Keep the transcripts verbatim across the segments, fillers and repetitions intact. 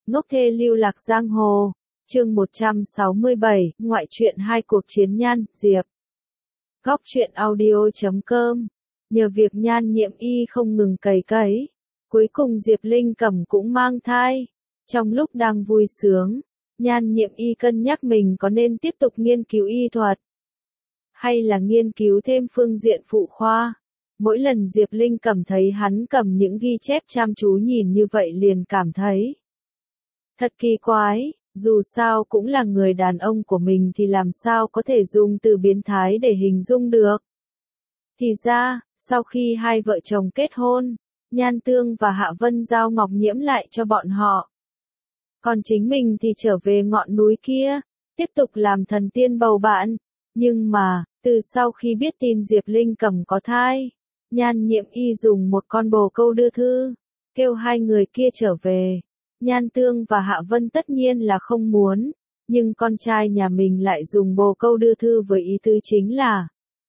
Ngốc thê lưu lạc giang hồ, chương một trăm sáu mươi bảy, ngoại truyện hai cuộc chiến Nhan, Diệp. Góc truyện audio chấm com. Nhờ việc Nhan Nhiệm Y không ngừng cày cấy, cuối cùng Diệp Linh Cẩm cũng mang thai. Trong lúc đang vui sướng, Nhan Nhiệm Y cân nhắc mình có nên tiếp tục nghiên cứu y thuật, hay là nghiên cứu thêm phương diện phụ khoa. Mỗi lần Diệp Linh Cẩm thấy hắn cầm những ghi chép chăm chú nhìn như vậy liền cảm thấy thật kỳ quái, dù sao cũng là người đàn ông của mình thì làm sao có thể dùng từ biến thái để hình dung được. Thì ra, sau khi hai vợ chồng kết hôn, Nhan Tương và Hạ Vân giao ngọc nhiễm lại cho bọn họ. Còn chính mình thì trở về ngọn núi kia, tiếp tục làm thần tiên bầu bạn. Nhưng mà, từ sau khi biết tin Diệp Linh Cẩm có thai, Nhan Nhiệm Y dùng một con bồ câu đưa thư, kêu hai người kia trở về. Nhan Tương và Hạ Vân tất nhiên là không muốn, nhưng con trai nhà mình lại dùng bồ câu đưa thư với ý tứ chính là: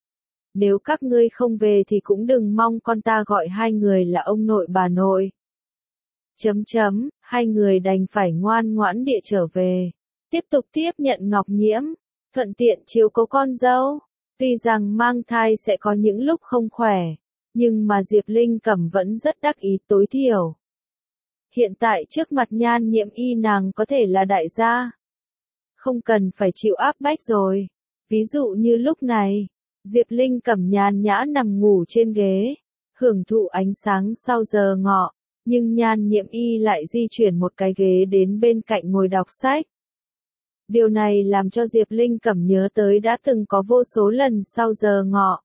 nếu các ngươi không về thì cũng đừng mong con ta gọi hai người là ông nội bà nội. Chấm chấm, hai người đành phải ngoan ngoãn địa trở về, tiếp tục tiếp nhận ngọc nhiễm, thuận tiện chiếu cố con dâu. Tuy rằng mang thai sẽ có những lúc không khỏe, nhưng mà Diệp Linh Cẩm vẫn rất đắc ý, tối thiểu hiện tại trước mặt Nhan Nhiệm Y nàng có thể là đại gia, không cần phải chịu áp bách rồi. Ví dụ như lúc này, Diệp Linh Cẩm nhàn nhã nằm ngủ trên ghế, hưởng thụ ánh sáng sau giờ ngọ, nhưng Nhan Nhiệm Y lại di chuyển một cái ghế đến bên cạnh ngồi đọc sách. Điều này làm cho Diệp Linh Cẩm nhớ tới đã từng có vô số lần sau giờ ngọ,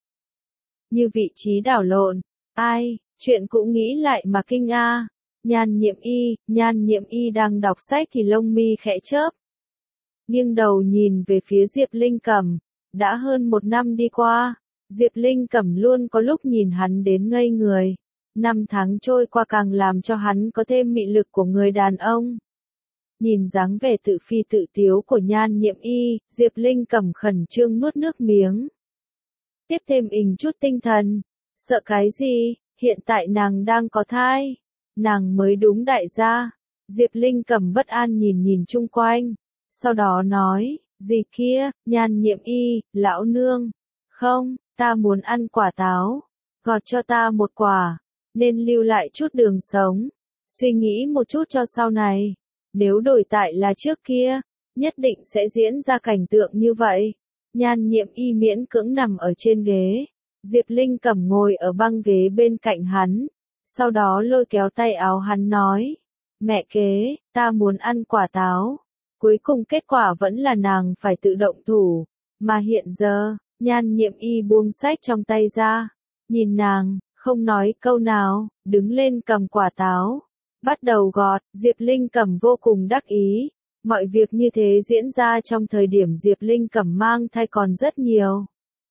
như vị trí đảo lộn. Ai, chuyện cũng nghĩ lại mà kinh a. Nhan Nhiệm Y, Nhan Nhiệm Y đang đọc sách thì lông mi khẽ chớp, nghiêng đầu nhìn về phía Diệp Linh Cẩm. Đã hơn một năm đi qua, Diệp Linh Cẩm luôn có lúc nhìn hắn đến ngây người. Năm tháng trôi qua càng làm cho hắn có thêm mị lực của người đàn ông. Nhìn dáng vẻ tự phi tự tiếu của Nhan Nhiệm Y, Diệp Linh Cẩm khẩn trương nuốt nước miếng. Tiếp thêm ình chút tinh thần. Sợ cái gì, hiện tại nàng đang có thai. Nàng mới đúng đại gia. Diệp Linh Cẩm bất an nhìn nhìn chung quanh. Sau đó nói, gì kia, Nhan Nhiệm Y, lão nương. Không, ta muốn ăn quả táo. Gọt cho ta một quả. Nên lưu lại chút đường sống. Suy nghĩ một chút cho sau này. Nếu đổi tại là trước kia, nhất định sẽ diễn ra cảnh tượng như vậy. Nhan Nhiệm Y miễn cưỡng nằm ở trên ghế. Diệp Linh Cẩm ngồi ở băng ghế bên cạnh hắn. Sau đó lôi kéo tay áo hắn nói, mẹ kế, ta muốn ăn quả táo. Cuối cùng kết quả vẫn là nàng phải tự động thủ. Mà hiện giờ, Nhan Nhiệm Y buông sách trong tay ra, nhìn nàng, không nói câu nào, đứng lên cầm quả táo, bắt đầu gọt. Diệp Linh Cẩm vô cùng đắc ý. Mọi việc như thế diễn ra trong thời điểm Diệp Linh Cẩm mang thai còn rất nhiều.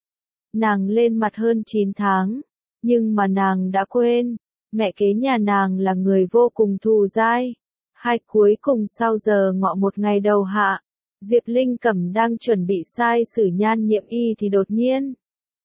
Nàng lên mặt hơn chín tháng, nhưng mà nàng đã quên, mẹ kế nhà nàng là người vô cùng thù dai. Hai cuối cùng sau giờ ngọ một ngày đầu hạ, Diệp Linh Cẩm đang chuẩn bị sai xử Nhan Nhiệm Y thì đột nhiên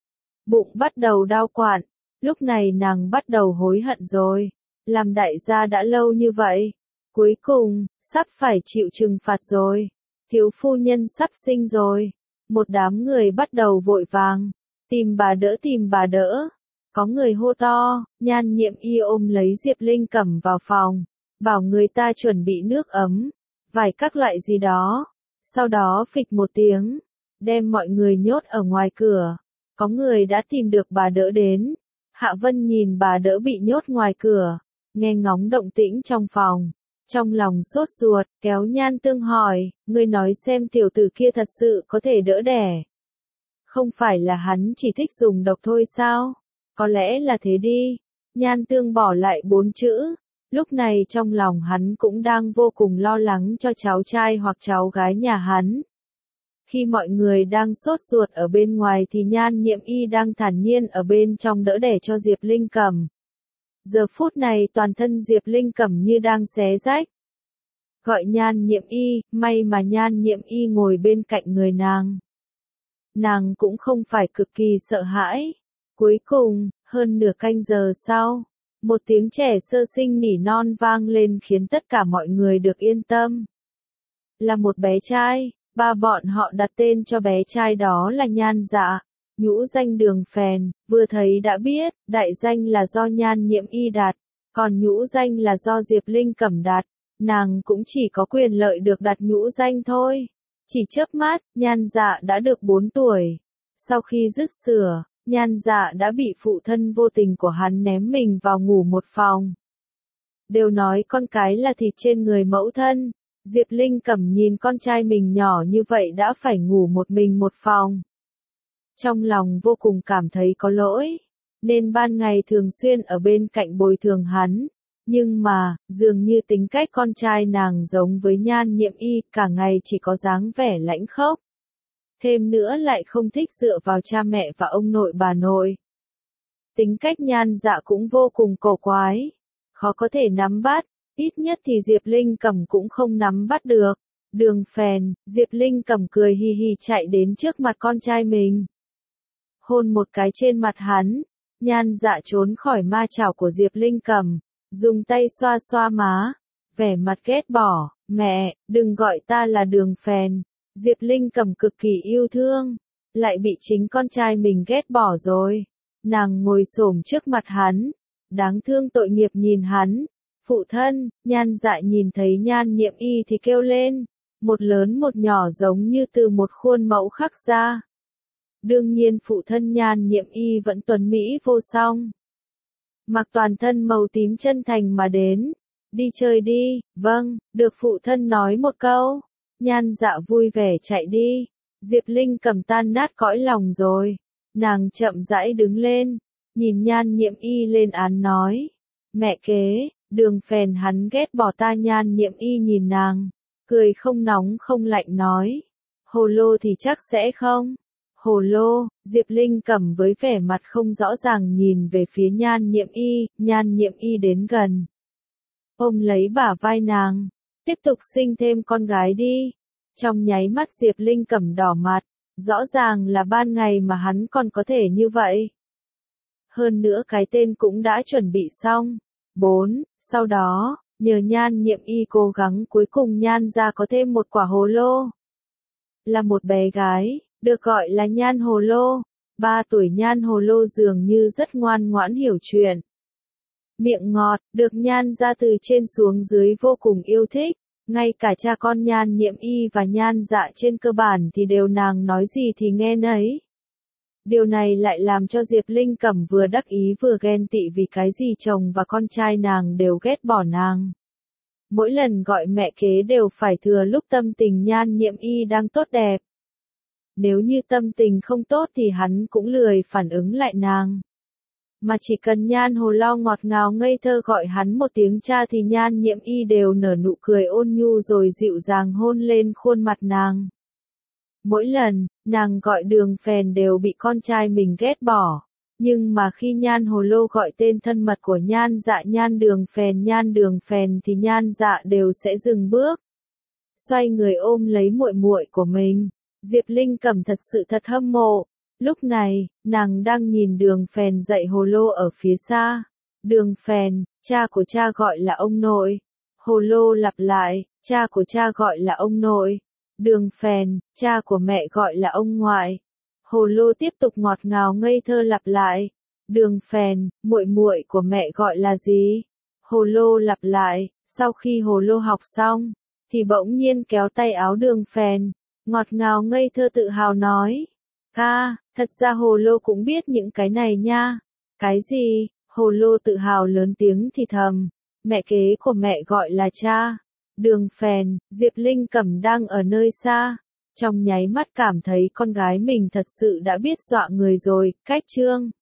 bụng bắt đầu đau quặn. Lúc này nàng bắt đầu hối hận rồi. Làm đại gia đã lâu như vậy, cuối cùng sắp phải chịu trừng phạt rồi. Thiếu phu nhân sắp sinh rồi. Một đám người bắt đầu vội vàng tìm bà đỡ tìm bà đỡ. Có người hô to. Nhan Nhiệm Y ôm lấy Diệp Linh Cẩm vào phòng, bảo người ta chuẩn bị nước ấm, vải các loại gì đó. Sau đó phịch một tiếng, đem mọi người nhốt ở ngoài cửa. Có người đã tìm được bà đỡ đến. Hạ Vân nhìn bà đỡ bị nhốt ngoài cửa, nghe ngóng động tĩnh trong phòng, trong lòng sốt ruột, kéo Nhan Tương hỏi, ngươi nói xem tiểu tử kia thật sự có thể đỡ đẻ? Không phải là hắn chỉ thích dùng độc thôi sao? Có lẽ là thế đi. Nhan Tương bỏ lại bốn chữ. Lúc này trong lòng hắn cũng đang vô cùng lo lắng cho cháu trai hoặc cháu gái nhà hắn. Khi mọi người đang sốt ruột ở bên ngoài thì Nhan Nhiệm Y đang thản nhiên ở bên trong đỡ đẻ cho Diệp Linh Cẩm. Giờ phút này toàn thân Diệp Linh Cẩm như đang xé rách. Gọi Nhan Nhiệm Y, may mà Nhan Nhiệm Y ngồi bên cạnh người nàng. Nàng cũng không phải cực kỳ sợ hãi. Cuối cùng, hơn nửa canh giờ sau, Một tiếng trẻ sơ sinh nỉ non vang lên khiến tất cả mọi người được yên tâm. Là một bé trai, ba bọn họ đặt tên cho bé trai đó là Nhan Dạ, nhũ danh Đường Phèn, vừa thấy đã biết, đại danh là do Nhan Nhiễm Y đặt, còn nhũ danh là do Diệp Linh Cẩm đặt, nàng cũng chỉ có quyền lợi được đặt nhũ danh thôi. Chỉ chớp mắt, Nhan Dạ đã được bốn tuổi. Sau khi dứt sữa, Nhan Dạ đã bị phụ thân vô tình của hắn ném mình vào ngủ một phòng. Đều nói con cái là thịt trên người mẫu thân, Diệp Linh Cẩm nhìn con trai mình nhỏ như vậy đã phải ngủ một mình một phòng. Trong lòng vô cùng cảm thấy có lỗi, nên ban ngày thường xuyên ở bên cạnh bồi thường hắn. Nhưng mà, dường như tính cách con trai nàng giống với Nhan Nhiễm Y, cả ngày chỉ có dáng vẻ lãnh khốc. Thêm nữa lại không thích dựa vào cha mẹ và ông nội bà nội. Tính cách Nhan Dạ cũng vô cùng cổ quái, khó có thể nắm bắt, ít nhất thì Diệp Linh Cẩm cũng không nắm bắt được. Đường Phèn, Diệp Linh Cẩm cười hì hì chạy đến trước mặt con trai mình. Hôn một cái trên mặt hắn, Nhan Dạ trốn khỏi ma chảo của Diệp Linh Cẩm, dùng tay xoa xoa má, vẻ mặt ghét bỏ, mẹ, đừng gọi ta là Đường Phèn. Diệp Linh Cẩm cực kỳ yêu thương, lại bị chính con trai mình ghét bỏ rồi. Nàng ngồi xổm trước mặt hắn, đáng thương tội nghiệp nhìn hắn. Phụ thân, Nhan Dạ nhìn thấy Nhan Nhiễm Y thì kêu lên, một lớn một nhỏ giống như từ một khuôn mẫu khắc ra. Đương nhiên phụ thân Nhan Nhiễm Y vẫn tuấn mỹ vô song. Mặc toàn thân màu tím chân thành mà đến, đi chơi đi, vâng, được phụ thân nói một câu. Nhan Dạ vui vẻ chạy đi, Diệp Linh Cẩm tan nát cõi lòng rồi. Nàng chậm rãi đứng lên, nhìn Nhan Nhiễm Y lên án nói, mẹ kế, Đường Phèn hắn ghét bỏ ta. Nhan Nhiễm Y nhìn nàng, cười không nóng không lạnh nói, hồ lô thì chắc sẽ không. Hồ lô, Diệp Linh Cẩm với vẻ mặt không rõ ràng nhìn về phía Nhan Nhiễm Y, Nhan Nhiễm Y đến gần, ôm lấy bả vai nàng, tiếp tục sinh thêm con gái đi. Trong nháy mắt Diệp Linh Cẩm đỏ mặt, rõ ràng là ban ngày mà hắn còn có thể như vậy. Hơn nữa cái tên cũng đã chuẩn bị xong. bốn. Sau đó, nhờ Nhan Nhiễm Y cố gắng cuối cùng Nhan ra có thêm một quả hồ lô. Là một bé gái, được gọi là Nhan Hồ Lô. ba tuổi Nhan Hồ Lô dường như rất ngoan ngoãn hiểu chuyện. Miệng ngọt, được Nhan ra từ trên xuống dưới vô cùng yêu thích. Ngay cả cha con Nhan Nhiễm Y và Nhan Dạ trên cơ bản thì đều nàng nói gì thì nghe nấy. Điều này lại làm cho Diệp Linh Cẩm vừa đắc ý vừa ghen tị vì cái gì chồng và con trai nàng đều ghét bỏ nàng. Mỗi lần gọi mẹ kế đều phải thừa lúc tâm tình Nhan Nhiễm Y đang tốt đẹp. Nếu như tâm tình không tốt thì hắn cũng lười phản ứng lại nàng. Mà chỉ cần Nhan Hồ Lo ngọt ngào ngây thơ gọi hắn một tiếng cha thì Nhan Nhiễm Y đều nở nụ cười ôn nhu rồi dịu dàng hôn lên khuôn mặt nàng. Mỗi lần, nàng gọi Đường Phèn đều bị con trai mình ghét bỏ. Nhưng mà khi Nhan Hồ Lô gọi tên thân mật của Nhan Dạ Nhan Đường Phèn Nhan Đường Phèn thì Nhan Dạ đều sẽ dừng bước. Xoay người ôm lấy muội muội của mình. Diệp Linh Cẩm thật sự thật hâm mộ. Lúc này, nàng đang nhìn Đường Phèn dạy hồ lô ở phía xa. Đường Phèn, cha của cha gọi là ông nội. Hồ lô lặp lại, cha của cha gọi là ông nội. Đường Phèn, cha của mẹ gọi là ông ngoại. Hồ lô tiếp tục ngọt ngào ngây thơ lặp lại. Đường Phèn, muội muội của mẹ gọi là gì? Hồ lô lặp lại, sau khi hồ lô học xong, thì bỗng nhiên kéo tay áo Đường Phèn, ngọt ngào ngây thơ tự hào nói. Ca, thật ra hồ lô cũng biết những cái này nha. Cái gì? Hồ lô tự hào lớn tiếng thì thầm. Mẹ kế của mẹ gọi là cha. Đường Phèn, Diệp Linh Cẩm đang ở nơi xa. Trong nháy mắt cảm thấy con gái mình thật sự đã biết dọa người rồi. Cách chương